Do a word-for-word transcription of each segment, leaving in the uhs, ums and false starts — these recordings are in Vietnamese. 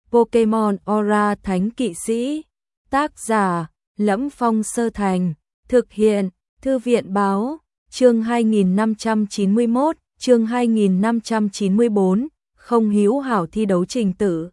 Pokemon Aura Thánh Kỵ Sĩ. Tác giả: Lẫm Phong Sơ Thành. Thực hiện: Thư viện báo. Chương hai nghìn năm trăm chín mươi mốt, chương hai nghìn năm trăm chín mươi bốn, không hữu hảo thi đấu trình tự.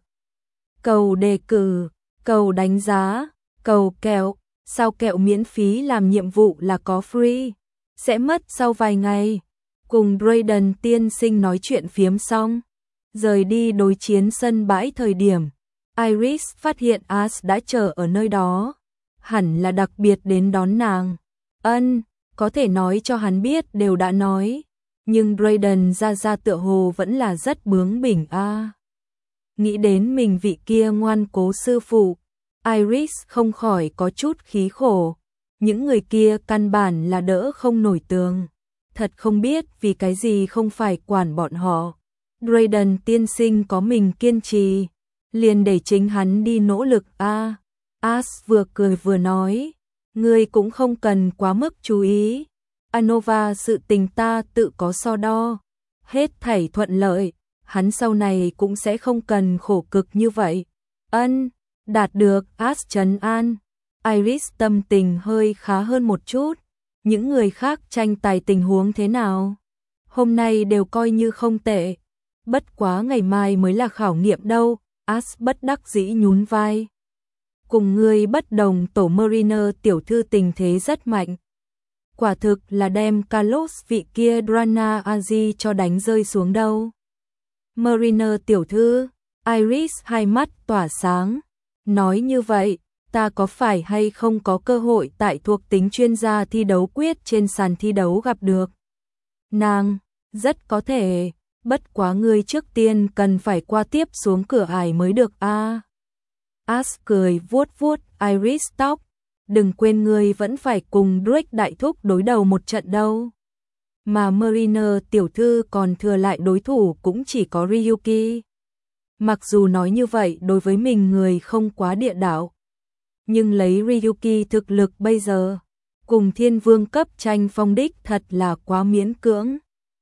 Cầu đề cử, cầu đánh giá, cầu kẹo, sao kẹo miễn phí làm nhiệm vụ là có free, sẽ mất sau vài ngày. Cùng Brayden tiên sinh nói chuyện phiếm xong, rời đi đối chiến sân bãi thời điểm, Iris phát hiện Ash đã chờ ở nơi đó, hẳn là đặc biệt đến đón nàng. Ân, có thể nói cho hắn biết đều đã nói, nhưng Brayden ra ra tựa hồ vẫn là rất bướng bỉnh a. À. Nghĩ đến mình vị kia ngoan cố sư phụ, Iris không khỏi có chút khí khổ, những người kia căn bản là đỡ không nổi tường, thật không biết vì cái gì không phải quản bọn họ. Brayden tiên sinh có mình kiên trì, liền để chính hắn đi nỗ lực a. À. Ash vừa cười vừa nói, ngươi cũng không cần quá mức chú ý. Anova sự tình ta tự có so đo, hết thảy thuận lợi, hắn sau này cũng sẽ không cần khổ cực như vậy. Ân, đạt được. Ash trấn an. Iris tâm tình hơi khá hơn một chút. Những người khác tranh tài tình huống thế nào? Hôm nay đều coi như không tệ, bất quá ngày mai mới là khảo nghiệm đâu. Ash bất đắc dĩ nhún vai. Cùng ngươi bất đồng, tổ Mariner tiểu thư tình thế rất mạnh. Quả thực là đem Carlos vị kia Drana Aji cho đánh rơi xuống đâu. Mariner tiểu thư, Iris hai mắt tỏa sáng. Nói như vậy, ta có phải hay không có cơ hội tại thuộc tính chuyên gia thi đấu quyết trên sàn thi đấu gặp được nàng? Rất có thể, bất quá ngươi trước tiên cần phải qua tiếp xuống cửa ải mới được a. À. Ash cười vuốt vuốt Iris tóc. Đừng quên ngươi vẫn phải cùng Drake đại thúc đối đầu một trận đâu. Mà Mariner tiểu thư còn thừa lại đối thủ cũng chỉ có Ryuki. Mặc dù nói như vậy đối với mình người không quá địa đạo, nhưng lấy Ryuki thực lực bây giờ, cùng thiên vương cấp tranh phong đích thật là quá miễn cưỡng.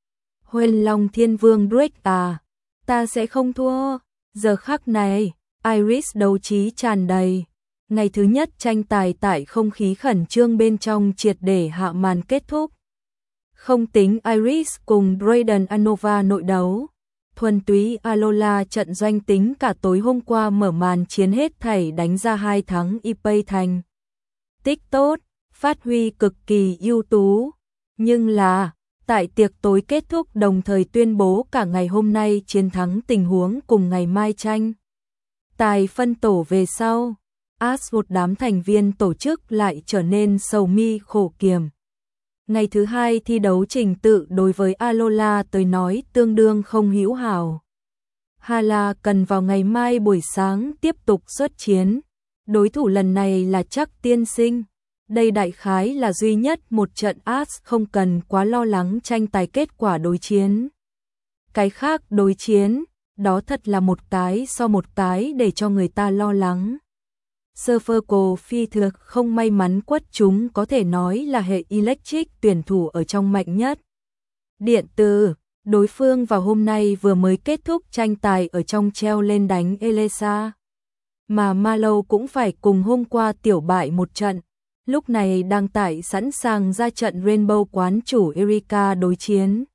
Huyền Long thiên vương Drake à, ta sẽ không thua. Giờ khắc này, Iris đấu trí tràn đầy. Ngày thứ nhất tranh tài tại không khí khẩn trương bên trong triệt để hạ màn kết thúc. Không tính Iris cùng Brayden Anova nội đấu, thuần túy Alola trận doanh tính cả tối hôm qua mở màn chiến hết thảy đánh ra hai thắng Ippei thành tích tốt, phát huy cực kỳ ưu tú. Nhưng là, tại tiệc tối kết thúc đồng thời tuyên bố cả ngày hôm nay chiến thắng tình huống cùng ngày mai tranh tài phân tổ về sau, Ash một đám thành viên tổ chức lại trở nên sầu mi khổ kiềm. Ngày thứ hai thi đấu trình tự đối với Alola tới nói tương đương không hữu hảo. Hala cần vào ngày mai buổi sáng tiếp tục xuất chiến. Đối thủ lần này là Chắc tiên sinh. Đây đại khái là duy nhất một trận Ash không cần quá lo lắng tranh tài kết quả đối chiến. Cái khác đối chiến, đó thật là một cái so một cái để cho người ta lo lắng. Serverco phi thực không may mắn quất chúng có thể nói là hệ Electric tuyển thủ ở trong mạnh nhất. Điện tử, đối phương vào hôm nay vừa mới kết thúc tranh tài ở trong treo lên đánh Elesa. Mà Malo cũng phải cùng hôm qua tiểu bại một trận, lúc này đang tại sẵn sàng ra trận Rainbow quán chủ Erika đối chiến.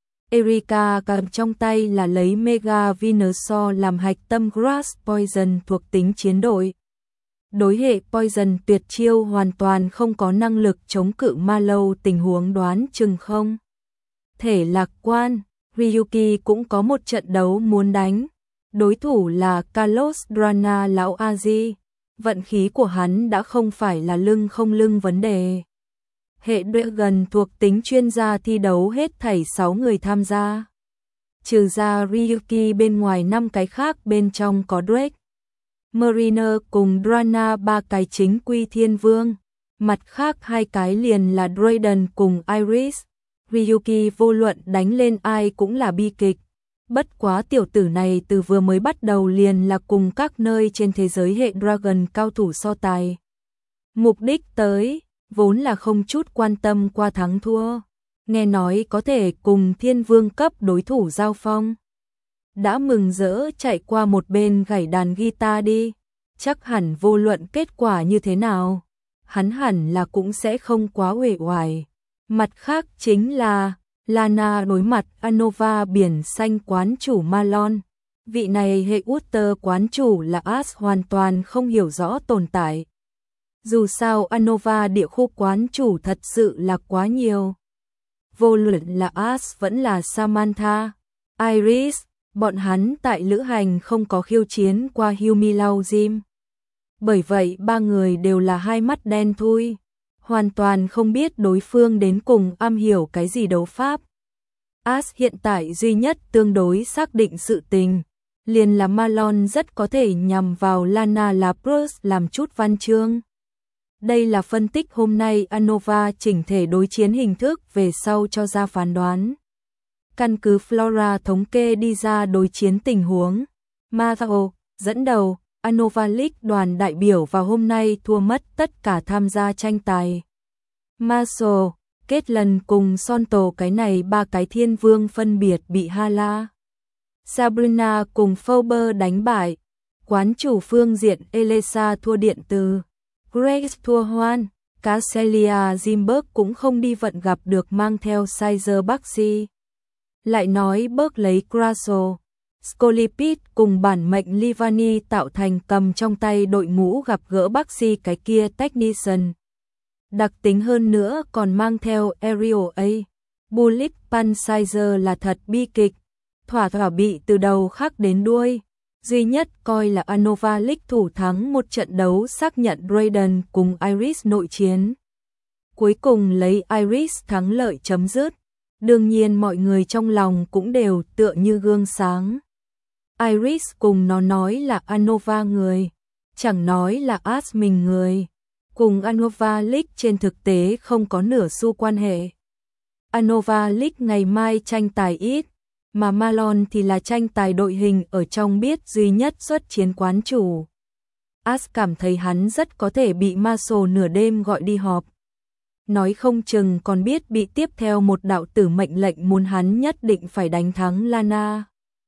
Erika cầm trong tay là lấy Mega Venusaur làm hạch tâm Grass Poison thuộc tính chiến đội. Đối hệ Poison tuyệt chiêu hoàn toàn không có năng lực chống cự Malo, tình huống đoán chừng không thể lạc quan. Ryuki cũng có một trận đấu muốn đánh, đối thủ là Carlos Drana lão Aji. Vận khí của hắn đã không phải là lưng không lưng vấn đề. Hệ Dragon thuộc tính chuyên gia thi đấu hết thảy sáu người tham gia. Trừ ra Ryuki bên ngoài năm cái khác bên trong có Drake, Mariner cùng Drana ba cái chính quy thiên vương. Mặt khác hai cái liền là Brayden cùng Iris. Ryuki vô luận đánh lên ai cũng là bi kịch. Bất quá tiểu tử này từ vừa mới bắt đầu liền là cùng các nơi trên thế giới hệ Dragon cao thủ so tài. Mục đích tới, vốn là không chút quan tâm qua thắng thua. Nghe nói có thể cùng thiên vương cấp đối thủ giao phong. đã mừng rỡ chạy qua một bên gảy đàn guitar đi, chắc hẳn vô luận kết quả như thế nào, hắn hẳn là cũng sẽ không quá uể oải. Mặt khác chính là Lana đối mặt Anova biển xanh quán chủ Malone. Vị này hệ Uther quán chủ là As hoàn toàn không hiểu rõ tồn tại. Dù sao Anova địa khu quán chủ thật sự là quá nhiều. Vô luận là As vẫn là Samantha, Iris, bọn hắn tại lữ hành không có khiêu chiến qua Humilau Gym. Bởi vậy ba người đều là hai mắt đen thui, hoàn toàn không biết đối phương đến cùng am hiểu cái gì đấu pháp. As hiện tại duy nhất tương đối xác định sự tình, liền là Malone rất có thể nhằm vào Lana Labros làm chút văn chương. Đây là phân tích hôm nay Anova chỉnh thể đối chiến hình thức về sau cho ra phán đoán. Căn cứ Flora thống kê đi ra đối chiến tình huống, Mathao dẫn đầu, Anova League đoàn đại biểu vào hôm nay thua mất tất cả tham gia tranh tài. Marshall, kết lần cùng Sonto cái này ba cái thiên vương phân biệt bị Hala, Sabrina cùng Fauber đánh bại. Quán chủ phương diện Elisa thua điện từ, Grace thua Hoan, Cassilia Zimberg cũng không đi vận gặp được mang theo Sizer Baxi. Lại nói bớt lấy Grasso, Scolipit cùng bản mệnh Livani tạo thành cầm trong tay đội ngũ gặp gỡ Baxi cái kia Technician. Đặc tính hơn nữa còn mang theo Aerial A. Bullet Pansizer là thật bi kịch, thỏa thỏa bị từ đầu khắc đến đuôi. Duy nhất coi là Anova League thủ thắng một trận đấu xác nhận Raiden cùng Iris nội chiến. Cuối cùng lấy Iris thắng lợi chấm dứt. Đương nhiên mọi người trong lòng cũng đều tựa như gương sáng. Iris cùng nó nói là Anova người, chẳng nói là As mình người. Cùng Anova League trên thực tế không có nửa xu quan hệ. Anova League ngày mai tranh tài ít, mà Malone thì là tranh tài đội hình ở trong biết duy nhất xuất chiến quán chủ. As cảm thấy hắn rất có thể bị Marshall nửa đêm gọi đi họp. Nói không chừng còn biết bị tiếp theo một đạo tử mệnh lệnh muốn hắn nhất định phải đánh thắng Lana.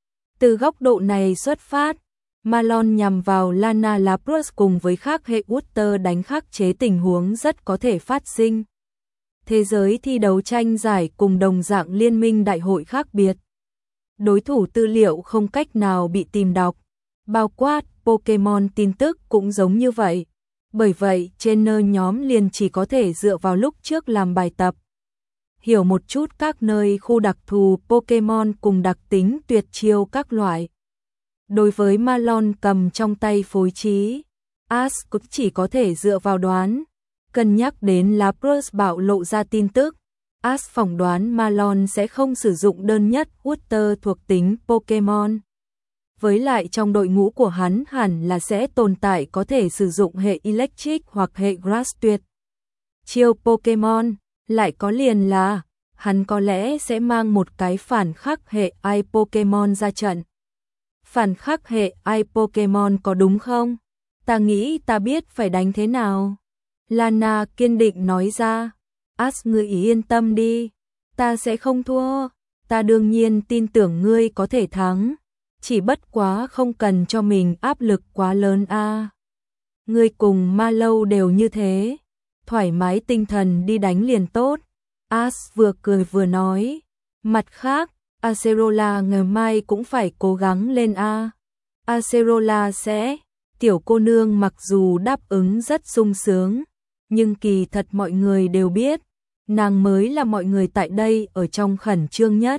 Từ góc độ này xuất phát, Malone nhằm vào Lana Labros cùng với khác hệ Uther đánh khắc chế tình huống rất có thể phát sinh. Thế giới thi đấu tranh giải cùng đồng dạng liên minh đại hội khác biệt. Đối thủ tư liệu không cách nào bị tìm đọc, bao quát Pokemon tin tức cũng giống như vậy. Bởi vậy, trainer nhóm liền chỉ có thể dựa vào lúc trước làm bài tập. Hiểu một chút các nơi khu đặc thù Pokemon cùng đặc tính tuyệt chiêu các loại. Đối với Malone cầm trong tay phối trí, As cũng chỉ có thể dựa vào đoán. Cân nhắc đến Lapras bạo lộ ra tin tức, As phỏng đoán Malone sẽ không sử dụng đơn nhất Uther thuộc tính Pokemon. Với lại trong đội ngũ của hắn hẳn là sẽ tồn tại có thể sử dụng hệ Electric hoặc hệ Grass tuyệt chiêu Pokemon, lại có liền là hắn có lẽ sẽ mang một cái phản khắc hệ Ice Pokemon ra trận. Phản khắc hệ Ice Pokemon có đúng không? Ta nghĩ ta biết phải đánh thế nào. Lana kiên định nói ra. As ngươi yên tâm đi, ta sẽ không thua, ta đương nhiên tin tưởng ngươi có thể thắng. Chỉ bất quá không cần cho mình áp lực quá lớn a. À. Ngươi cùng Ma Lâu đều như thế, thoải mái tinh thần đi đánh liền tốt. As vừa cười vừa nói, mặt khác, Acerola ngày mai cũng phải cố gắng lên a. À. Acerola sẽ, tiểu cô nương mặc dù đáp ứng rất sung sướng, nhưng kỳ thật mọi người đều biết, nàng mới là mọi người tại đây ở trong khẩn trương nhất.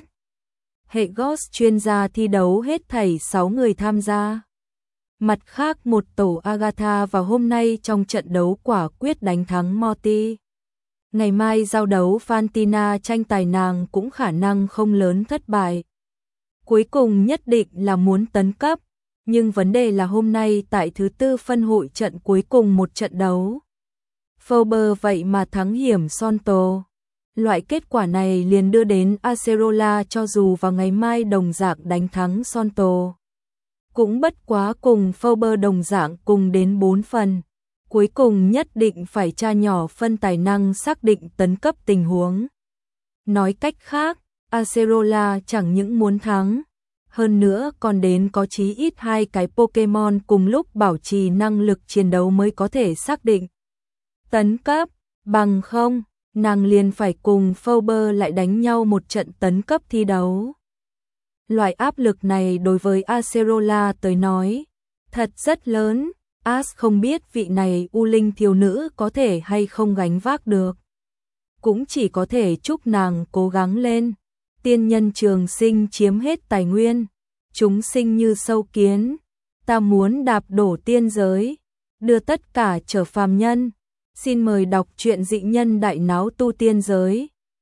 Hệ Ghost chuyên gia thi đấu hết thảy sáu người tham gia. Mặt khác một tổ Agatha vào hôm nay trong trận đấu quả quyết đánh thắng Morty. Ngày mai giao đấu Fantina tranh tài nàng cũng khả năng không lớn thất bại. Cuối cùng nhất định là muốn tấn cấp, nhưng vấn đề là hôm nay tại thứ tư phân hội trận cuối cùng một trận đấu. Fauber vậy mà thắng hiểm Sonto. Loại kết quả này liền đưa đến Acerola cho dù vào ngày mai đồng dạng đánh thắng Sonto. Cũng bất quá cùng Fauber đồng dạng cùng đến bốn phần. Cuối cùng nhất định phải tra nhỏ phân tài năng xác định tấn cấp tình huống. Nói cách khác, Acerola chẳng những muốn thắng, hơn nữa còn đến có chí ít hai cái Pokemon cùng lúc bảo trì năng lực chiến đấu mới có thể xác định tấn cấp, bằng không, nàng liền phải cùng Phauber lại đánh nhau một trận tấn cấp thi đấu. Loại áp lực này đối với Acerola tới nói, thật rất lớn, As không biết vị này U Linh thiếu nữ có thể hay không gánh vác được. Cũng chỉ có thể chúc nàng cố gắng lên. Tiên nhân trường sinh chiếm hết tài nguyên, chúng sinh như sâu kiến, ta muốn đạp đổ tiên giới, đưa tất cả trở phàm nhân. Xin mời đọc truyện Dị Nhân Đại Náo Tu Tiên Giới.